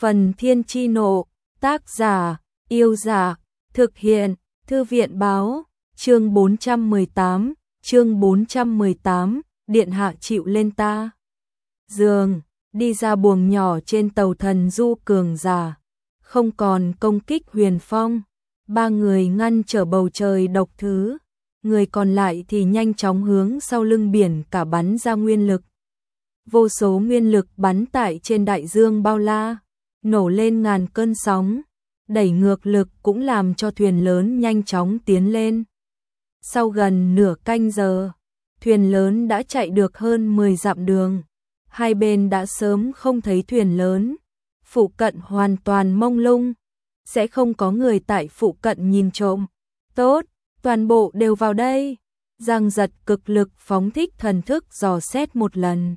Phần Thiên Chi Nộ, tác giả, Yêu Giả, thực hiện, Thư viện Báo, chương 418, điện hạ chịu lên ta. Giường, đi ra buồng nhỏ trên tàu thần du cường giả, không còn công kích Huyền Phong, ba người ngăn trở bầu trời độc thứ, người còn lại thì nhanh chóng hướng sau lưng biển cả bắn ra nguyên lực. Vô số nguyên lực bắn tại trên đại dương bao la, nổ lên ngàn cơn sóng, đẩy ngược lực cũng làm cho thuyền lớn nhanh chóng tiến lên. Sau gần nửa canh giờ, thuyền lớn đã chạy được hơn 10 dặm đường, hai bên đã sớm không thấy thuyền lớn, phụ cận hoàn toàn mông lung, sẽ không có người tại phụ cận nhìn trộm. Tốt, toàn bộ đều vào đây. Giang Giật cực lực phóng thích thần thức dò xét một lần.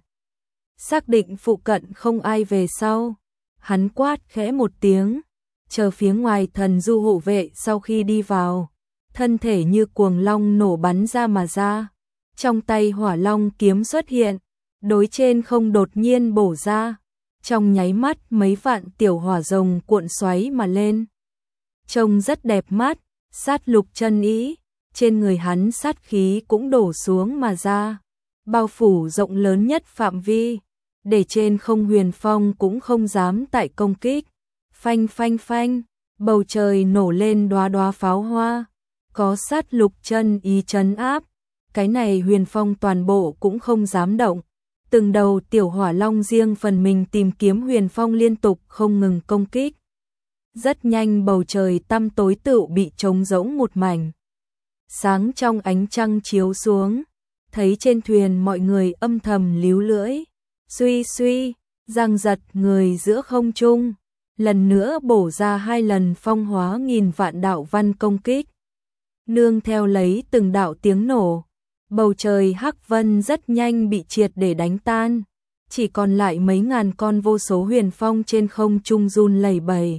Xác định phụ cận không ai về sau, hắn quát khẽ một tiếng, chờ phía ngoài thần du hộ vệ sau khi đi vào, thân thể như cuồng long nổ bắn ra mà ra, trong tay hỏa long kiếm xuất hiện, đối trên không đột nhiên bổ ra, trong nháy mắt mấy vạn tiểu hỏa rồng cuộn xoáy mà lên. Trông rất đẹp mắt, sát lục chân ý, trên người hắn sát khí cũng đổ xuống mà ra, bao phủ rộng lớn nhất phạm vi, để trên không Huyền Phong cũng không dám tại công kích. Phanh phanh phanh, bầu trời nổ lên đóa đóa pháo hoa, có sát lục chân ý trấn áp, cái này Huyền Phong toàn bộ cũng không dám động. Từng đầu tiểu hỏa long riêng phần mình tìm kiếm Huyền Phong liên tục không ngừng công kích. Rất nhanh bầu trời tăm tối tựu bị trống rỗng một mảnh. Sáng trong ánh trăng chiếu xuống, thấy trên thuyền mọi người âm thầm líu lưỡi. Suy suy, Giang Giật người giữa không trung, lần nữa bổ ra 2 lần phong hóa nghìn vạn đạo văn công kích. Nương theo lấy từng đạo tiếng nổ, bầu trời hắc vân rất nhanh bị triệt để đánh tan, chỉ còn lại mấy ngàn con vô số Huyền Phong trên không trung run lẩy bẩy.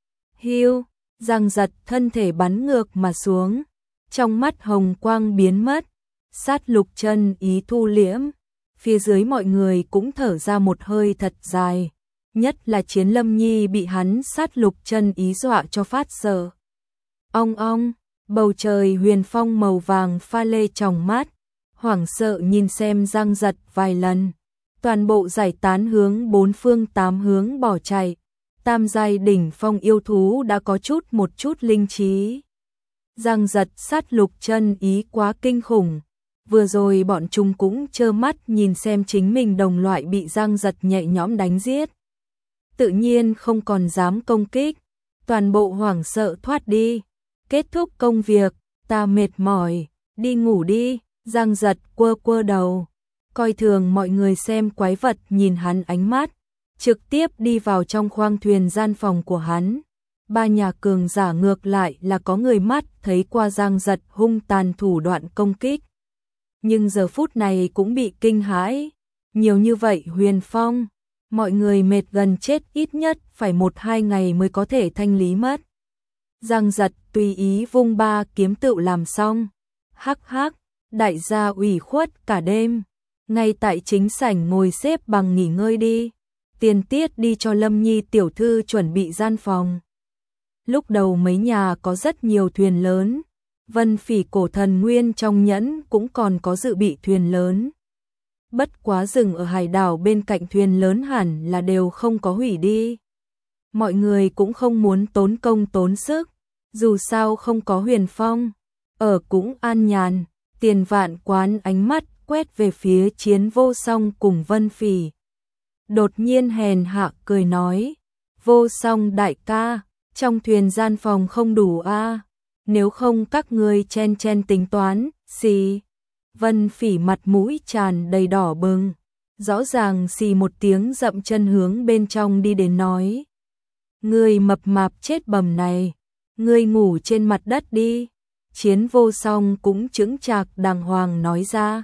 Hiu, Giang Giật thân thể bắn ngược mà xuống, trong mắt hồng quang biến mất, sát lục chân ý thu liễm. Phía dưới mọi người cũng thở ra một hơi thật dài, nhất là Chiến Lâm Nhi bị hắn sát lục chân ý dọa cho phát sợ. Ong ong, bầu trời Huyền Phong màu vàng pha lê trong mắt, hoảng sợ nhìn xem Giang Giật vài lần, toàn bộ giải tán hướng 4 phương 8 hướng bỏ chạy. Tam giai đỉnh phong yêu thú đã có một chút linh trí. Giang Giật sát lục chân ý quá kinh khủng. Vừa rồi bọn chúng cũng trơ mắt nhìn xem chính mình đồng loại bị Giang Giật nhẹ nhõm đánh giết. Tự nhiên không còn dám công kích, toàn bộ hoảng sợ thoát đi. Kết thúc công việc, ta mệt mỏi, đi ngủ đi. Giang Giật quơ quơ đầu, coi thường mọi người xem quái vật nhìn hắn ánh mắt, trực tiếp đi vào trong khoang thuyền gian phòng của hắn. Ba nhà cường giả ngược lại là có người mắt thấy qua Giang Giật hung tàn thủ đoạn công kích. Nhưng giờ phút này cũng bị kinh hãi, nhiều như vậy Huyền Phong, mọi người mệt gần chết, ít nhất phải 1-2 ngày mới có thể thanh lý mất. Giang Giật tùy ý vung 3 kiếm tựu làm xong. Hắc hắc, đại gia ủy khuất cả đêm, ngay tại chính sảnh ngồi xếp bằng nghỉ ngơi đi, tiền tiết đi cho Lâm Nhi tiểu thư chuẩn bị gian phòng. Lúc đầu mấy nhà có rất nhiều thuyền lớn, Vân Phỉ cổ thần nguyên trong nhẫn cũng còn có dự bị thuyền lớn. Bất quá dừng ở hải đảo bên cạnh thuyền lớn hẳn là đều không có hủy đi. Mọi người cũng không muốn tốn công tốn sức, dù sao không có Huyền Phong, ở cũng an nhàn. Tiền Vạn Quán ánh mắt quét về phía Chiến Vô Song cùng Vân Phỉ. Đột nhiên hèn hạ cười nói, Vô Song đại ca, trong thuyền gian phòng không đủ a, nếu không các ngươi chen chen tính toán, xì. Vân Phỉ mặt mũi tràn đầy đỏ bừng, rõ ràng xì một tiếng dậm chân hướng bên trong đi đến nói. Ngươi mập mạp chết bầm này, ngươi ngủ trên mặt đất đi. Chiến Vô Song cũng chững chạc đàng hoàng nói ra.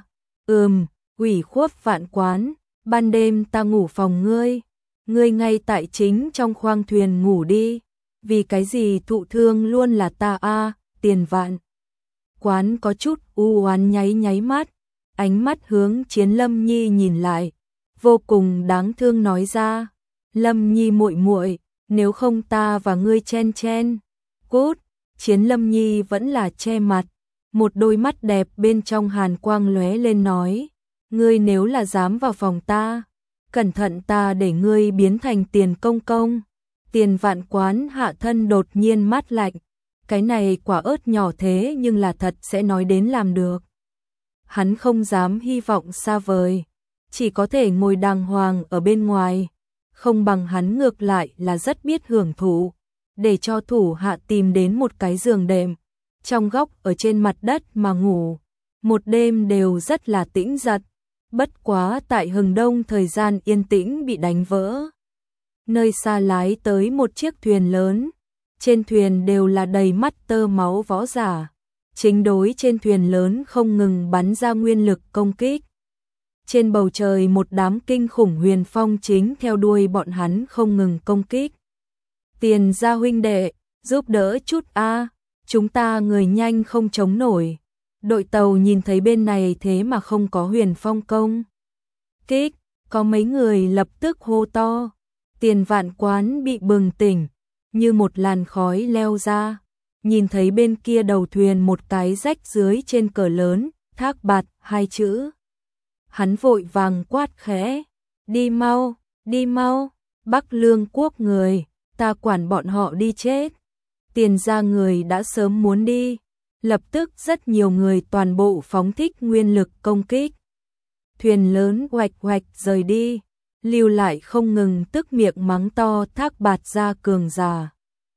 Ủy khuất Vạn Quán, ban đêm ta ngủ phòng ngươi ngay tại chính trong khoang thuyền ngủ đi. Vì cái gì thụ thương luôn là ta a? Tiền Vạn Quán có chút u oán nháy mắt, ánh mắt hướng Chiến Lâm Nhi nhìn lại, vô cùng đáng thương nói ra, Lâm Nhi muội muội, nếu không ta và ngươi chen chen. Cút, Chiến Lâm Nhi vẫn là che mặt, một đôi mắt đẹp bên trong hàn quang lóe lên nói, ngươi nếu là dám vào phòng ta, cẩn thận ta để ngươi biến thành Tiền Công Công. Tiền Vạn Quán hạ thân đột nhiên mát lạnh, cái này quả ớt nhỏ thế nhưng là thật sẽ nói đến làm được. Hắn không dám hy vọng xa vời, chỉ có thể ngồi đàng hoàng ở bên ngoài, không bằng hắn ngược lại là rất biết hưởng thụ, để cho thủ hạ tìm đến một cái giường đệm, trong góc ở trên mặt đất mà ngủ, một đêm đều rất là tĩnh giật, bất quá tại hừng đông thời gian yên tĩnh bị đánh vỡ. Nơi xa lái tới một chiếc thuyền lớn, trên thuyền đều là đầy mắt tơ máu võ giả, chính đối trên thuyền lớn không ngừng bắn ra nguyên lực công kích. Trên bầu trời một đám kinh khủng huyền phong chính theo đuôi bọn hắn không ngừng công kích. Tiền gia huynh đệ, giúp đỡ chút a, chúng ta người nhanh không chống nổi. Đội tàu nhìn thấy bên này thế mà không có huyền phong công kích, có mấy người lập tức hô to. Tiền Vạn Quán bị bừng tỉnh, như một làn khói leo ra, nhìn thấy bên kia đầu thuyền một cái rách dưới trên cờ lớn, Thác Bạt hai chữ. Hắn vội vàng quát khẽ, đi mau, Bắc Lương quốc người, ta quản bọn họ đi chết. Tiền gia người đã sớm muốn đi, lập tức rất nhiều người toàn bộ phóng thích nguyên lực công kích. Thuyền lớn oạch oạch rời đi, lưu lại không ngừng tức miệng mắng to Thác Bạt gia cường già.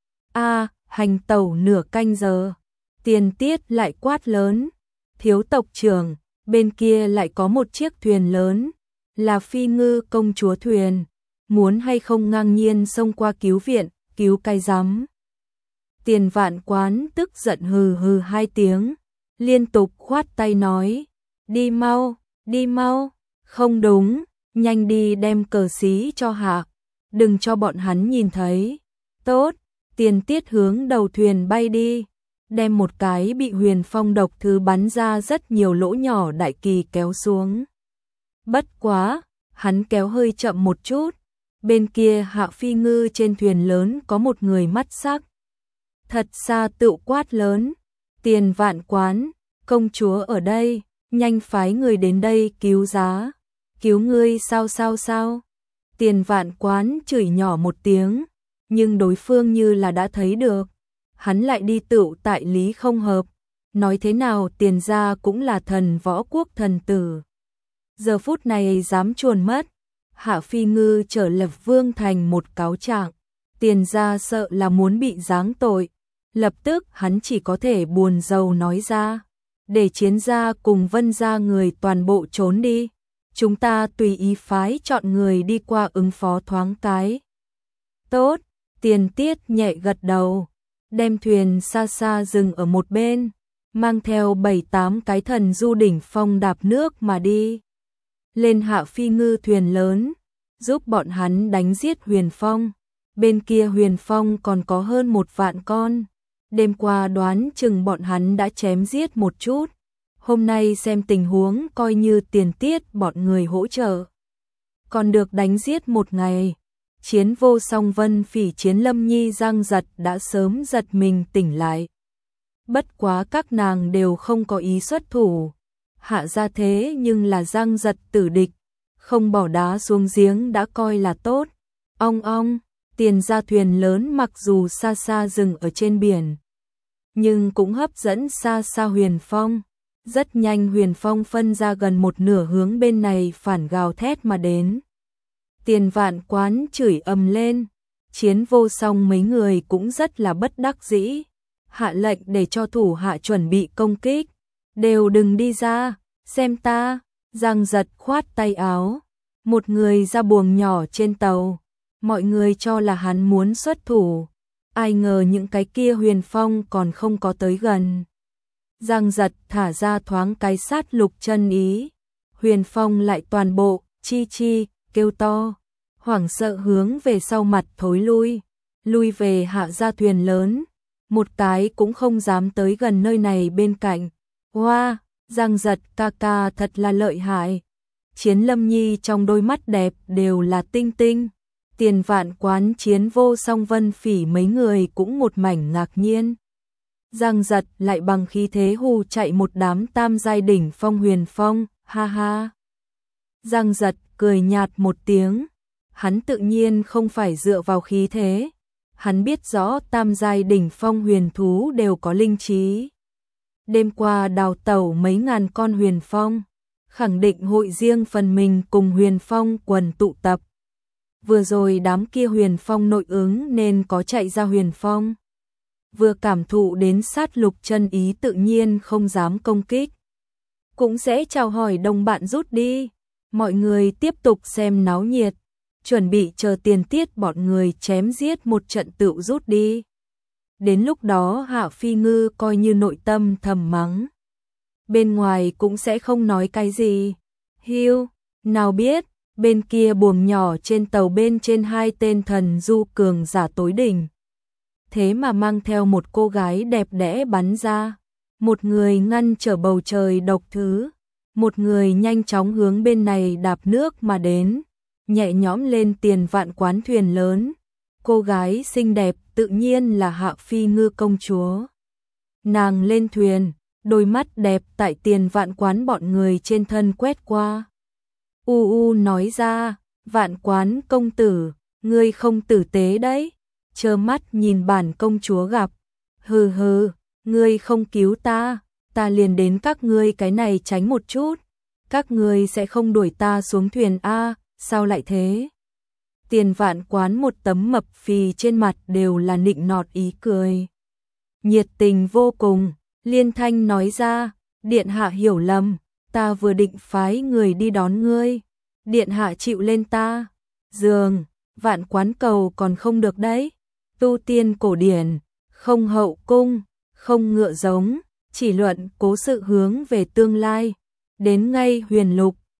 Hành tẩu nửa canh giờ, Tiền Tiết lại quát lớn, thiếu tộc trưởng, bên kia lại có một chiếc thuyền lớn, là Phi Ngư công chúa thuyền, muốn hay không ngang nhiên xông qua cứu viện, cứu cái rắm. Tiền Vạn Quán tức giận hừ hừ hai tiếng, liên tục khoát tay nói, đi mau, không đúng, nhanh đi đem cờ xí cho hạ, đừng cho bọn hắn nhìn thấy. Tốt, Tiền Tiết hướng đầu thuyền bay đi, đem một cái bị huyền phong độc thứ bắn ra rất nhiều lỗ nhỏ đại kỳ kéo xuống. Bất quá, hắn kéo hơi chậm một chút, bên kia Hạ Phi Ngư trên thuyền lớn có một người mắt sắc. Thật xa tự quát lớn, Tiền Vạn Quán, công chúa ở đây, nhanh phái người đến đây cứu giá, cứu ngươi sao. Tiền Vạn Quán chửi nhỏ một tiếng, nhưng đối phương như là đã thấy được, hắn lại đi tựu tại lý không hợp, nói thế nào Tiền gia cũng là thần võ quốc thần tử. Giờ phút này dám chuồn mất, Hạ Phi Ngư trở lập vương thành một cáo trạng, Tiền gia sợ là muốn bị giáng tội, lập tức hắn chỉ có thể buồn rầu nói ra, để Chiến gia cùng Vân gia người toàn bộ trốn đi, chúng ta tùy ý phái chọn người đi qua ứng phó thoáng cái. Tốt, Tiền Tiết nhẹ gật đầu, đem thuyền xa xa dừng ở một bên, mang theo 7-8 cái thần du đỉnh phong đạp nước mà đi. Lên Hạ Phi Ngư thuyền lớn, giúp bọn hắn đánh giết huyền phong, bên kia huyền phong còn có hơn 1 vạn con, đêm qua đoán chừng bọn hắn đã chém giết một chút, hôm nay xem tình huống coi như Tiền Tiết bọn người hỗ trợ. Còn được đánh giết một ngày, Chiến Vô Song Vân Phỉ Chiến Lâm Nhi Giang Giật đã sớm giật mình tỉnh lại. Bất quá các nàng đều không có ý xuất thủ, hạ ra thế nhưng là Giang Giật tử địch, không bỏ đá xuống giếng đã coi là tốt. Ong, Tiền gia thuyền lớn mặc dù xa xa dừng ở trên biển, nhưng cũng hấp dẫn xa xa huyền phong. Rất nhanh huyền phong phân ra gần một nửa hướng bên này phản gào thét mà đến. Tiền Vạn Quán chửi ầm lên, Chiến Vô Song mấy người cũng rất là bất đắc dĩ, hạ lệnh để cho thủ hạ chuẩn bị công kích, đều đừng đi ra, xem ta. Giang Giật khoát tay áo, một người ra buồng nhỏ trên tàu, mọi người cho là hắn muốn xuất thủ, ai ngờ những cái kia huyền phong còn không có tới gần. Giang Giật thả ra thoáng cái sát lục chân ý, huyền phong lại toàn bộ chi kêu to, hoảng sợ hướng về sau mặt thối lui về hạ ra thuyền lớn, một cái cũng không dám tới gần nơi này bên cạnh. Wow, Giang Giật ca ca thật là lợi hại. Chiến Lâm Nhi trong đôi mắt đẹp đều là tinh tinh, Tiền Vạn Quán, Chiến Vô Song, Vân Phỉ mấy người cũng một mảnh ngạc nhiên. Giang Giật lại bằng khí thế hù chạy một đám tam giai đỉnh phong huyền phong, ha ha. Giang Giật cười nhạt một tiếng, hắn tự nhiên không phải dựa vào khí thế, hắn biết rõ tam giai đỉnh phong huyền thú đều có linh trí. Đêm qua đào tẩu mấy ngàn con huyền phong, khẳng định hội riêng phần mình cùng huyền phong quần tụ tập. Vừa rồi đám kia huyền phong nội ứng nên có chạy ra huyền phong. Vừa cảm thụ đến sát lục chân ý tự nhiên không dám công kích. Cũng sẽ chào hỏi đồng bạn rút đi. Mọi người tiếp tục xem náo nhiệt, chuẩn bị chờ tiền tiết bọn người chém giết một trận tựu rút đi. Đến lúc đó Hạ Phi Ngư coi như nội tâm thầm mắng. Bên ngoài cũng sẽ không nói cái gì. Hiu, nào biết, bên kia buồng nhỏ trên tàu bên trên hai tên thần du cường giả tối đỉnh. Thế mà mang theo một cô gái đẹp đẽ bắn ra. Một người ngăn trở bầu trời độc thứ. Một người nhanh chóng hướng bên này đạp nước mà đến. Nhẹ nhõm lên Tiền Vạn Quán thuyền lớn. Cô gái xinh đẹp tự nhiên là Hạ Phi Ngư công chúa. Nàng lên thuyền, đôi mắt đẹp tại Tiền Vạn Quán bọn người trên thân quét qua. Nói ra, Vạn Quán công tử, ngươi không tử tế đấy. Trơ mắt nhìn bản công chúa gặp. Hừ hừ, ngươi không cứu ta, ta liền đến các ngươi cái này tránh một chút. Các ngươi sẽ không đuổi ta xuống thuyền a, sao lại thế? Tiền Vạn Quán một tấm mập phì trên mặt đều là nịnh nọt ý cười. Nhiệt tình vô cùng, liên thanh nói ra, điện hạ hiểu lầm, ta vừa định phái người đi đón ngươi. Điện hạ chịu lên ta. Giường, Vạn Quán cầu còn không được đấy. Tu tiên cổ điển, không hậu cung, không ngựa giống, chỉ luận cố sự hướng về tương lai. Đến ngay huyền lục,